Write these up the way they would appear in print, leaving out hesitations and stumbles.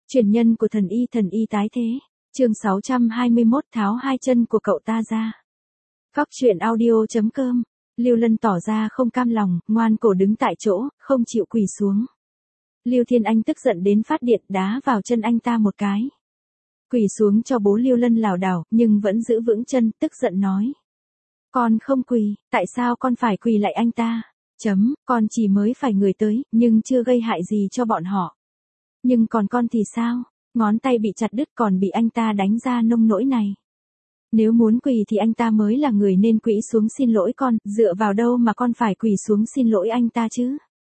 Truyền nhân của thần y tái thế. Chương 621 tháo hai chân của cậu ta ra. Phóc truyện audio.com. Lưu Lân tỏ ra không cam lòng, ngoan cổ đứng tại chỗ, không chịu quỳ xuống. Lưu Thiên Anh tức giận đến phát điện đá vào chân anh ta một cái. Quỳ xuống cho bố. Lưu Lân lảo đảo, nhưng vẫn giữ vững chân, tức giận nói. Con không quỳ, tại sao con phải quỳ lại anh ta? Con chỉ mới phải người tới, nhưng chưa gây hại gì cho bọn họ. Nhưng còn con thì sao? Ngón tay bị chặt đứt còn bị anh ta đánh ra nông nỗi này. Nếu muốn quỳ thì anh ta mới là người nên quỳ xuống xin lỗi con, dựa vào đâu mà con phải quỳ xuống xin lỗi anh ta chứ?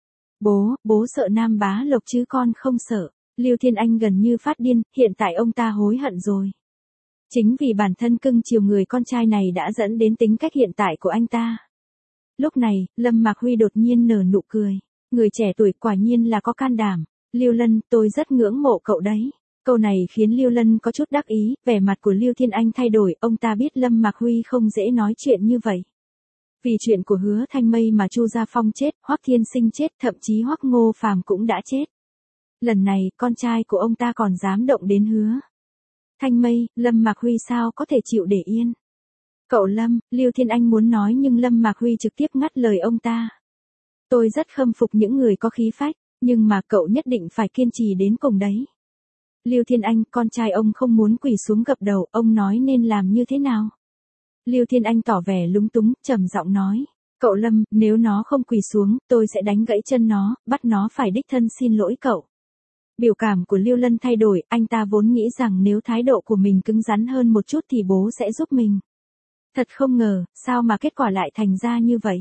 Bố sợ Nam Bá Lộc chứ con không sợ. Lưu Thiên Anh gần như phát điên, hiện tại ông ta hối hận rồi. Chính vì bản thân cưng chiều người con trai này đã dẫn đến tính cách hiện tại của anh ta. Lúc này, Lâm Mạc Huy đột nhiên nở nụ cười. Người trẻ tuổi quả nhiên là có can đảm. Lưu Lân, tôi rất ngưỡng mộ cậu đấy. Câu này khiến Lưu Lân có chút đắc ý, vẻ mặt của Lưu Thiên Anh thay đổi, ông ta biết Lâm Mạc Huy không dễ nói chuyện như vậy. Vì chuyện của Hứa Thanh Mây mà Chu Gia Phong chết, Hoắc Thiên Sinh chết, thậm chí Hoắc Ngô Phàm cũng đã chết. Lần này, con trai của ông ta còn dám động đến Hứa Thanh Mây, Lâm Mạc Huy sao có thể chịu để yên. Cậu Lâm, Lưu Thiên Anh muốn nói nhưng Lâm Mạc Huy trực tiếp ngắt lời ông ta. Tôi rất khâm phục những người có khí phách, nhưng mà cậu nhất định phải kiên trì đến cùng đấy. Lưu Thiên Anh, con trai ông không muốn quỳ xuống gập đầu, ông nói nên làm như thế nào? Lưu Thiên Anh tỏ vẻ lúng túng, trầm giọng nói. Cậu Lâm, nếu nó không quỳ xuống, tôi sẽ đánh gãy chân nó, bắt nó phải đích thân xin lỗi cậu. Biểu cảm của Lưu Lân thay đổi, anh ta vốn nghĩ rằng nếu thái độ của mình cứng rắn hơn một chút thì bố sẽ giúp mình. Thật không ngờ, sao mà kết quả lại thành ra như vậy?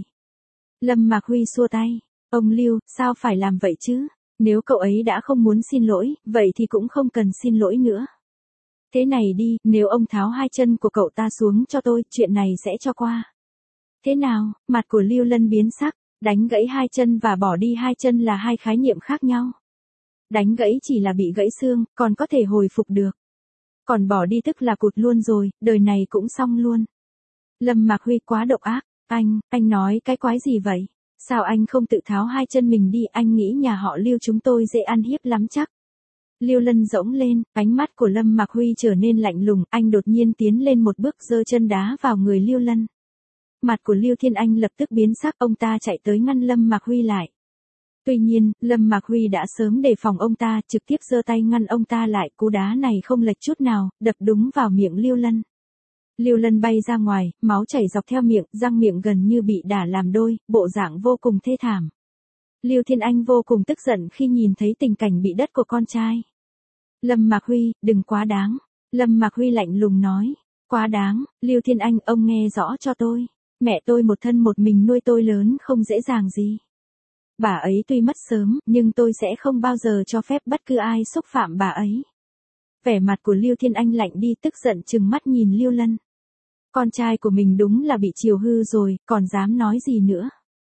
Lâm Mạc Huy xua tay. Ông Lưu, sao phải làm vậy chứ? Nếu cậu ấy đã không muốn xin lỗi, vậy thì cũng không cần xin lỗi nữa. Thế này đi, nếu ông tháo hai chân của cậu ta xuống cho tôi, chuyện này sẽ cho qua. Thế nào? Mặt của Lưu Lân biến sắc, đánh gãy hai chân và bỏ đi hai chân là hai khái niệm khác nhau. Đánh gãy chỉ là bị gãy xương, còn có thể hồi phục được. Còn bỏ đi tức là cụt luôn rồi, đời này cũng xong luôn. Lâm Mạc Huy quá độc ác. Anh nói cái quái gì vậy? Sao anh không tự tháo hai chân mình đi, anh nghĩ nhà họ Lưu chúng tôi dễ ăn hiếp lắm chắc. Lưu Lân rỗng lên, ánh mắt của Lâm Mạc Huy trở nên lạnh lùng, anh đột nhiên tiến lên một bước giơ chân đá vào người Lưu Lân. Mặt của Lưu Thiên Anh lập tức biến sắc, ông ta chạy tới ngăn Lâm Mạc Huy lại. Tuy nhiên, Lâm Mạc Huy đã sớm đề phòng ông ta, trực tiếp giơ tay ngăn ông ta lại, cú đá này không lệch chút nào, đập đúng vào miệng Lưu Lân. Lưu Lân bay ra ngoài, máu chảy dọc theo miệng, răng miệng gần như bị đả làm đôi, bộ dạng vô cùng thê thảm. Lưu Thiên Anh vô cùng tức giận khi nhìn thấy tình cảnh bị đất của con trai. Lâm Mạc Huy, đừng quá đáng. Lâm Mạc Huy lạnh lùng nói. Quá đáng, Lưu Thiên Anh, ông nghe rõ cho tôi. Mẹ tôi một thân một mình nuôi tôi lớn không dễ dàng gì. Bà ấy tuy mất sớm, nhưng tôi sẽ không bao giờ cho phép bất cứ ai xúc phạm bà ấy. Vẻ mặt của Lưu Thiên Anh lạnh đi, tức giận trừng mắt nhìn Lưu Lân. Con trai của mình đúng là bị chiều hư rồi, còn dám nói gì nữa.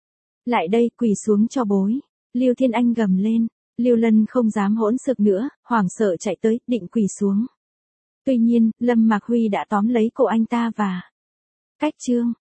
Lại đây, quỳ xuống cho bối. Lưu Thiên Anh gầm lên. Lưu Lân không dám hỗn xược nữa, hoảng sợ chạy tới, định quỳ xuống. Tuy nhiên, Lâm Mạc Huy đã tóm lấy cổ anh ta và cách chương.